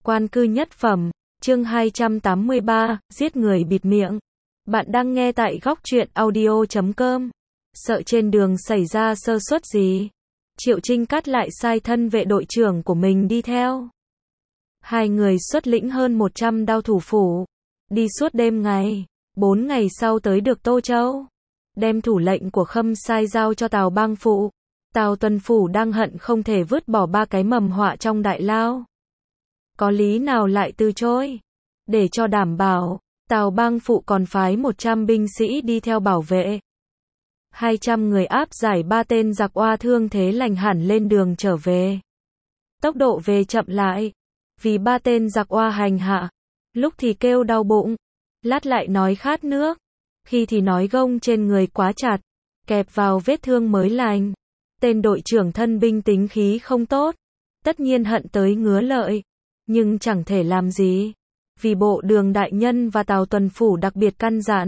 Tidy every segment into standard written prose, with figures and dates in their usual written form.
Quan cư nhất phẩm, chương 283, giết người bịt miệng. Bạn đang nghe tại góc truyện audio.com. Sợ trên đường xảy ra sơ suất gì? Triệu Trinh cắt lại sai thân vệ đội trưởng của mình đi theo. Hai người xuất lĩnh hơn 100 đao thủ phủ. Đi suốt đêm ngày. 4 ngày sau tới được Tô Châu. Đem thủ lệnh của Khâm Sai giao cho Tào Bang Phụ. Tào Tuần Phủ đang hận không thể vứt bỏ 3 cái mầm họa trong đại lao. Có lý nào lại từ chối? Để cho đảm bảo, Tào Bang Phụ còn phái 100 binh sĩ đi theo bảo vệ. 200 người áp giải 3 tên giặc oa thương thế lành hẳn lên đường trở về. Tốc độ về chậm lại, vì 3 tên giặc oa hành hạ, lúc thì kêu đau bụng, lát lại nói khát nước, khi thì nói gông trên người quá chặt, kẹp vào vết thương mới lành. Tên đội trưởng thân binh tính khí không tốt, tất nhiên hận tới ngứa lợi, nhưng chẳng thể làm gì, vì bộ đường đại nhân và Tào Tuần Phủ đặc biệt căn dặn.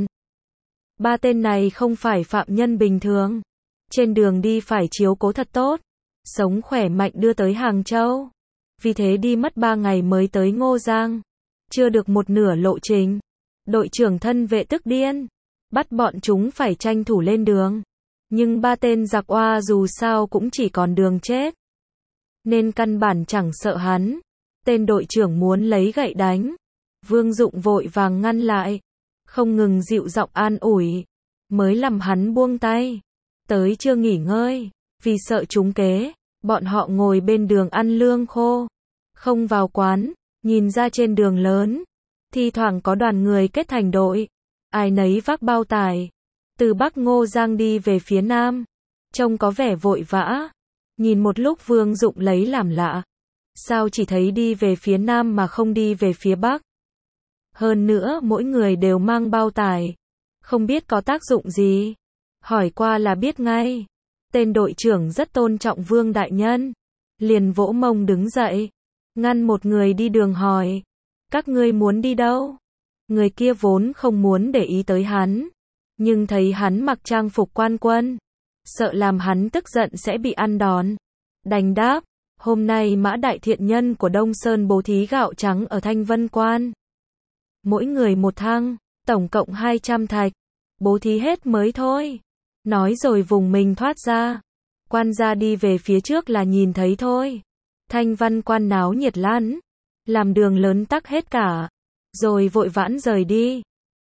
3 tên này không phải phạm nhân bình thường, trên đường đi phải chiếu cố thật tốt, sống khỏe mạnh đưa tới Hàng Châu. Vì thế đi mất 3 ngày mới tới Ngô Giang, chưa được một nửa lộ trình, đội trưởng thân vệ tức điên, bắt bọn chúng phải tranh thủ lên đường. Nhưng 3 tên giặc oa dù sao cũng chỉ còn đường chết, nên căn bản chẳng sợ hắn. Tên đội trưởng muốn lấy gậy đánh, Vương Dụng vội vàng ngăn lại, không ngừng dịu giọng an ủi, mới làm hắn buông tay. Tới chưa nghỉ ngơi, vì sợ trúng kế, bọn họ ngồi bên đường ăn lương khô, không vào quán. Nhìn ra trên đường lớn, thi thoảng có đoàn người kết thành đội, ai nấy vác bao tải, từ Bắc Ngô Giang đi về phía Nam, trông có vẻ vội vã. Nhìn một lúc Vương Dụng lấy làm lạ, sao chỉ thấy đi về phía Nam mà không đi về phía Bắc? Hơn nữa mỗi người đều mang bao tải, không biết có tác dụng gì. Hỏi qua là biết ngay. Tên đội trưởng rất tôn trọng Vương đại nhân, liền vỗ mông đứng dậy, ngăn một người đi đường hỏi, các ngươi muốn đi đâu? Người kia vốn không muốn để ý tới hắn, nhưng thấy hắn mặc trang phục quan quân, sợ làm hắn tức giận sẽ bị ăn đòn, đành đáp, hôm nay Mã đại thiện nhân của Đông Sơn bố thí gạo trắng ở Thanh Vân Quan. Mỗi người một thăng, tổng cộng 200 thạch, bố thí hết mới thôi. Nói rồi vùng mình thoát ra. Quan gia đi về phía trước là nhìn thấy thôi. Thanh Văn Quan náo nhiệt lắm, làm đường lớn tắc hết cả, rồi vội vãn rời đi.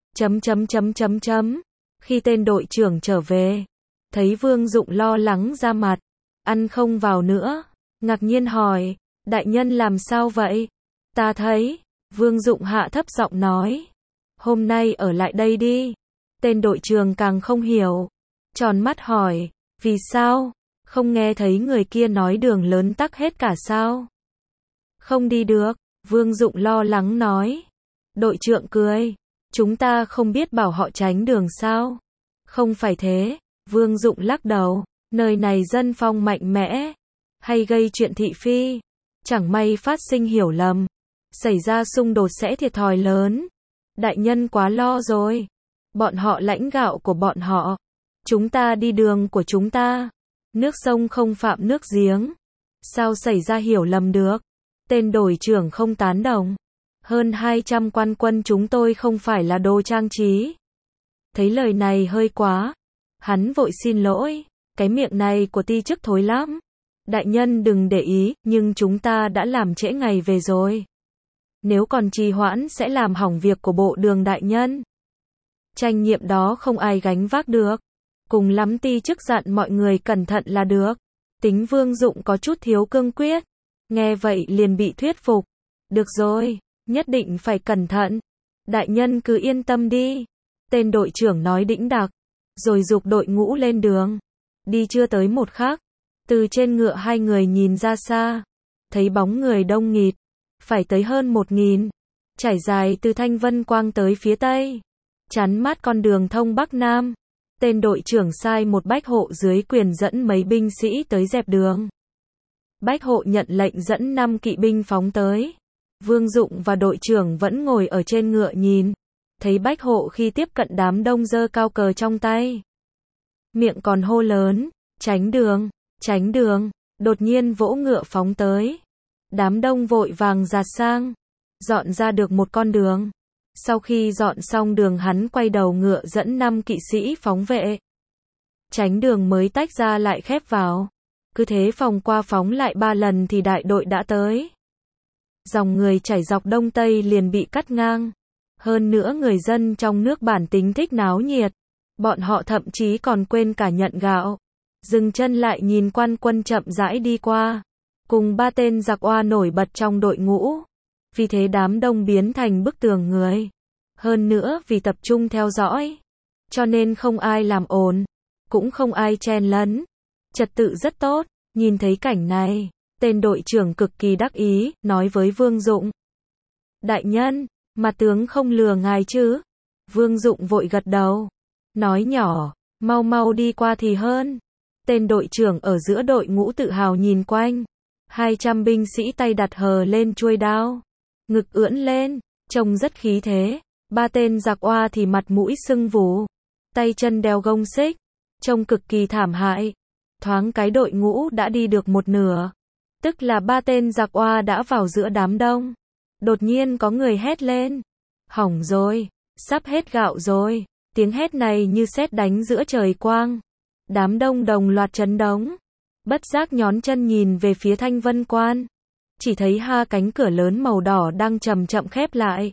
Khi tên đội trưởng trở về, thấy Vương Dụng lo lắng ra mặt, ăn không vào nữa, ngạc nhiên hỏi, đại nhân làm sao vậy? Ta thấy, Vương Dụng hạ thấp giọng nói, hôm nay ở lại đây đi. Tên đội trưởng càng không hiểu, tròn mắt hỏi, vì sao? Không nghe thấy người kia nói đường lớn tắc hết cả sao? Không đi được, Vương Dụng lo lắng nói. Đội trưởng cười, chúng ta không biết bảo họ tránh đường sao? Không phải thế, Vương Dụng lắc đầu, nơi này dân phong mạnh mẽ, hay gây chuyện thị phi, chẳng may phát sinh hiểu lầm, xảy ra xung đột sẽ thiệt thòi lớn. Đại nhân quá lo rồi, bọn họ lãnh gạo của bọn họ, chúng ta đi đường của chúng ta, nước sông không phạm nước giếng, sao xảy ra hiểu lầm được? Tên đội trưởng không tán đồng, hơn 200 quan quân chúng tôi không phải là đồ trang trí. Thấy lời này hơi quá, hắn vội xin lỗi, cái miệng này của ti chức thối lắm. Đại nhân đừng để ý, nhưng chúng ta đã làm trễ ngày về rồi. Nếu còn trì hoãn sẽ làm hỏng việc của bộ đường đại nhân. Trách nhiệm đó không ai gánh vác được. Cùng lắm ti chức dặn mọi người cẩn thận là được. Tính Vương Dụng có chút thiếu cương quyết. Nghe vậy liền bị thuyết phục. Được rồi, nhất định phải cẩn thận. Đại nhân cứ yên tâm đi. Tên đội trưởng nói đĩnh đạc, rồi giục đội ngũ lên đường. Đi chưa tới một khắc, từ trên ngựa hai người nhìn ra xa, thấy bóng người đông nghịt, phải tới hơn 1000, trải dài từ Thanh Vân Quang tới phía tây, chắn mát con đường thông Bắc Nam. Tên đội trưởng sai một bách hộ dưới quyền dẫn mấy binh sĩ tới dẹp đường. Bách hộ nhận lệnh dẫn 5 kỵ binh phóng tới. Vương Dụng và đội trưởng vẫn ngồi ở trên ngựa nhìn, thấy bách hộ khi tiếp cận đám đông giơ cao cờ trong tay, miệng còn hô lớn, tránh đường, đột nhiên vỗ ngựa phóng tới. Đám đông vội vàng giạt sang, dọn ra được một con đường. Sau khi dọn xong đường hắn quay đầu ngựa dẫn 5 kỵ sĩ phóng vệ. Tránh đường mới tách ra lại khép vào. Cứ thế phóng qua phóng lại 3 lần thì đại đội đã tới. Dòng người chảy dọc đông tây liền bị cắt ngang. Hơn nữa người dân trong nước bản tính thích náo nhiệt. Bọn họ thậm chí còn quên cả nhận gạo. Dừng chân lại nhìn quan quân chậm rãi đi qua. Cùng 3 tên giặc oa nổi bật trong đội ngũ. Vì thế đám đông biến thành bức tường người. Hơn nữa vì tập trung theo dõi. Cho nên không ai làm ồn. Cũng không ai chen lấn. Trật tự rất tốt. Nhìn thấy cảnh này, tên đội trưởng cực kỳ đắc ý, nói với Vương Dụng. Đại nhân, mà tướng không lừa ngài chứ? Vương Dụng vội gật đầu. Nói nhỏ, mau mau đi qua thì hơn. Tên đội trưởng ở giữa đội ngũ tự hào nhìn quanh. 200 binh sĩ tay đặt hờ lên chuôi đao. Ngực ưỡn lên, trông rất khí thế. 3 tên giặc oa thì mặt mũi sưng vù. Tay chân đeo gông xích. Trông cực kỳ thảm hại. Thoáng cái đội ngũ đã đi được một nửa. Tức là 3 tên giặc oa đã vào giữa đám đông. Đột nhiên có người hét lên. Hỏng rồi, sắp hết gạo rồi. Tiếng hét này như sét đánh giữa trời quang. Đám đông đồng loạt chấn động. Bất giác nhón chân nhìn về phía Thanh Vân Quan. Chỉ thấy cánh cửa lớn màu đỏ đang chậm chậm khép lại.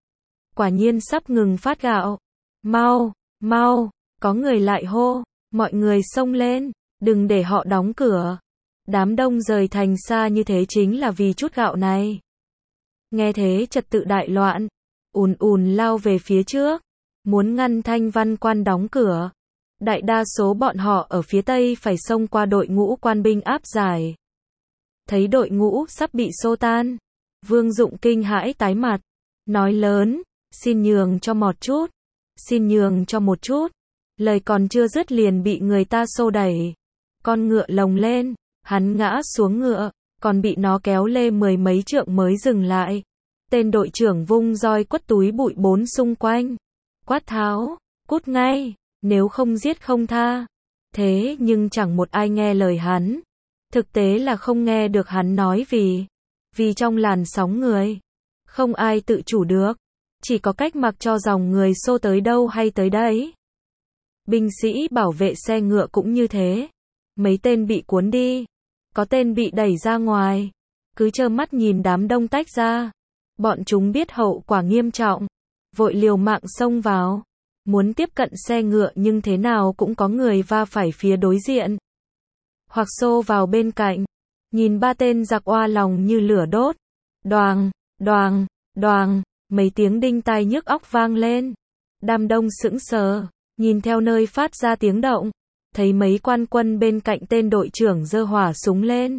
Quả nhiên sắp ngừng phát gạo. Mau, mau, có người lại hô. Mọi người xông lên, đừng để họ đóng cửa. Đám đông rời thành xa như thế chính là vì chút gạo này. Nghe thế trật tự đại loạn. Ùn ùn lao về phía trước. Muốn ngăn Thanh Văn Quan đóng cửa. Đại đa số bọn họ ở phía tây phải xông qua đội ngũ quan binh áp giải. Thấy đội ngũ sắp bị xô tan. Vương Dụng kinh hãi tái mặt. Nói lớn, xin nhường cho một chút. Xin nhường cho một chút. Lời còn chưa dứt liền bị người ta xô đẩy. Con ngựa lồng lên, hắn ngã xuống ngựa, còn bị nó kéo lê 10 mấy trượng mới dừng lại. Tên đội trưởng vung roi quất túi bụi 4 xung quanh. Quát tháo, cút ngay, nếu không giết không tha. Thế nhưng chẳng một ai nghe lời hắn. Thực tế là không nghe được hắn nói vì trong làn sóng người, không ai tự chủ được. Chỉ có cách mặc cho dòng người xô tới đâu hay tới đấy. Binh sĩ bảo vệ xe ngựa cũng như thế. Mấy tên bị cuốn đi. Có tên bị đẩy ra ngoài. Cứ trơ mắt nhìn đám đông tách ra. Bọn chúng biết hậu quả nghiêm trọng. Vội liều mạng xông vào. Muốn tiếp cận xe ngựa nhưng thế nào cũng có người va phải phía đối diện. Hoặc xô vào bên cạnh. Nhìn 3 tên giặc oa lòng như lửa đốt. Đoàng, đoàng, đoàng. Mấy tiếng đinh tai nhức óc vang lên. Đám đông sững sờ. Nhìn theo nơi phát ra tiếng động. Thấy mấy quan quân bên cạnh tên đội trưởng giơ hỏa súng lên.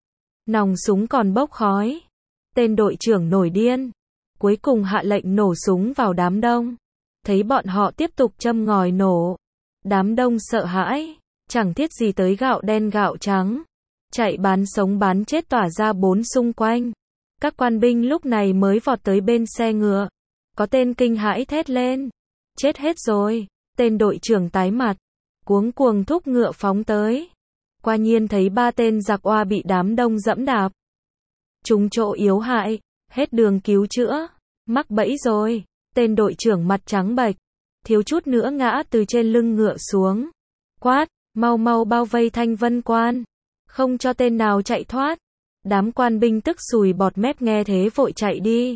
Nòng súng còn bốc khói. Tên đội trưởng nổi điên. Cuối cùng hạ lệnh nổ súng vào đám đông. Thấy bọn họ tiếp tục châm ngòi nổ. Đám đông sợ hãi. Chẳng thiết gì tới gạo đen gạo trắng. Chạy bán sống bán chết tỏa ra 4 xung quanh. Các quan binh lúc này mới vọt tới bên xe ngựa. Có tên kinh hãi thét lên. Chết hết rồi. Tên đội trưởng tái mặt. Cuống cuồng thúc ngựa phóng tới. Quả nhiên thấy 3 tên giặc oa bị đám đông dẫm đạp. Trúng chỗ yếu hại. Hết đường cứu chữa. Mắc bẫy rồi. Tên đội trưởng mặt trắng bệch. Thiếu chút nữa ngã từ trên lưng ngựa xuống. Quát, mau mau bao vây Thanh Vân Quan. Không cho tên nào chạy thoát. Đám quan binh tức sùi bọt mép nghe thế vội chạy đi.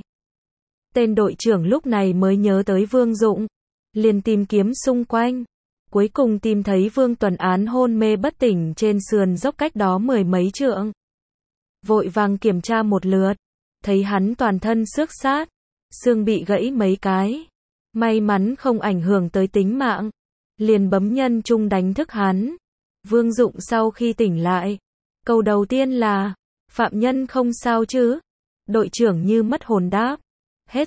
Tên đội trưởng lúc này mới nhớ tới Vương Dụng. Liền tìm kiếm xung quanh. Cuối cùng tìm thấy Vương Tuần Án hôn mê bất tỉnh trên sườn dốc cách đó 10 mấy trượng. Vội vàng kiểm tra một lượt. Thấy hắn toàn thân xước xát. Xương bị gãy mấy cái. May mắn không ảnh hưởng tới tính mạng. Liền bấm nhân trung đánh thức hắn. Vương Dụng sau khi tỉnh lại. Câu đầu tiên là, phạm nhân không sao chứ? Đội trưởng như mất hồn đáp. Hết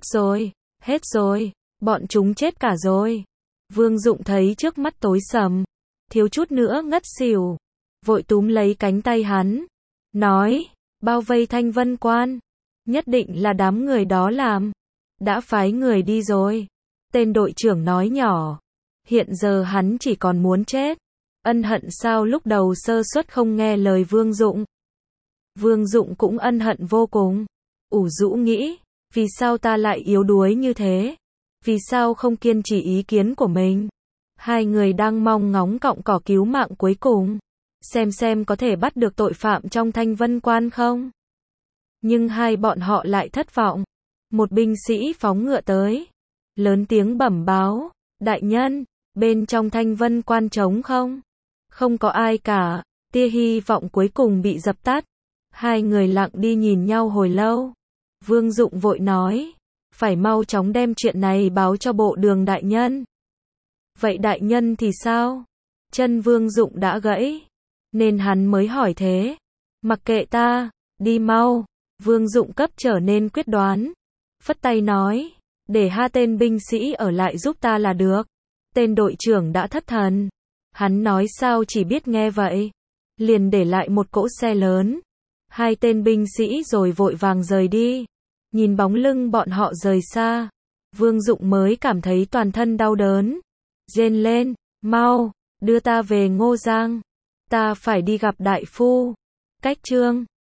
rồi, bọn chúng chết cả rồi. Vương Dụng thấy trước mắt tối sầm. Thiếu chút nữa ngất xỉu. Vội túm lấy cánh tay hắn. Nói, bao vây Thanh Vân Quan. Nhất định là đám người đó làm. Đã phái người đi rồi. Tên đội trưởng nói nhỏ. Hiện giờ hắn chỉ còn muốn chết. Ân hận sao lúc đầu sơ suất không nghe lời Vương Dụng. Vương Dụng cũng ân hận vô cùng. Ủ rũ nghĩ. Vì sao ta lại yếu đuối như thế? Vì sao không kiên trì ý kiến của mình? Hai người đang mong ngóng cọng cỏ cứu mạng cuối cùng. Xem có thể bắt được tội phạm trong Thanh Vân Quan không? Nhưng hai bọn họ lại thất vọng. Một binh sĩ phóng ngựa tới. Lớn tiếng bẩm báo. Đại nhân, bên trong Thanh Vân Quan trống không? Không có ai cả. Tia hy vọng cuối cùng bị dập tắt. Hai người lặng đi nhìn nhau hồi lâu. Vương Dụng vội nói. Phải mau chóng đem chuyện này báo cho bộ đường đại nhân. Vậy đại nhân thì sao? Chân Vương Dụng đã gãy. Nên hắn mới hỏi thế. Mặc kệ ta, đi mau. Vương Dụng cấp trở nên quyết đoán. Phất tay nói. Để hai tên binh sĩ ở lại giúp ta là được. Tên đội trưởng đã thất thần. Hắn nói sao chỉ biết nghe vậy. Liền để lại một cỗ xe lớn. Hai tên binh sĩ rồi vội vàng rời đi. Nhìn bóng lưng bọn họ rời xa. Vương Dụng mới cảm thấy toàn thân đau đớn. Rên lên, mau, đưa ta về Ngô Giang. Ta phải đi gặp đại phu. Cách chương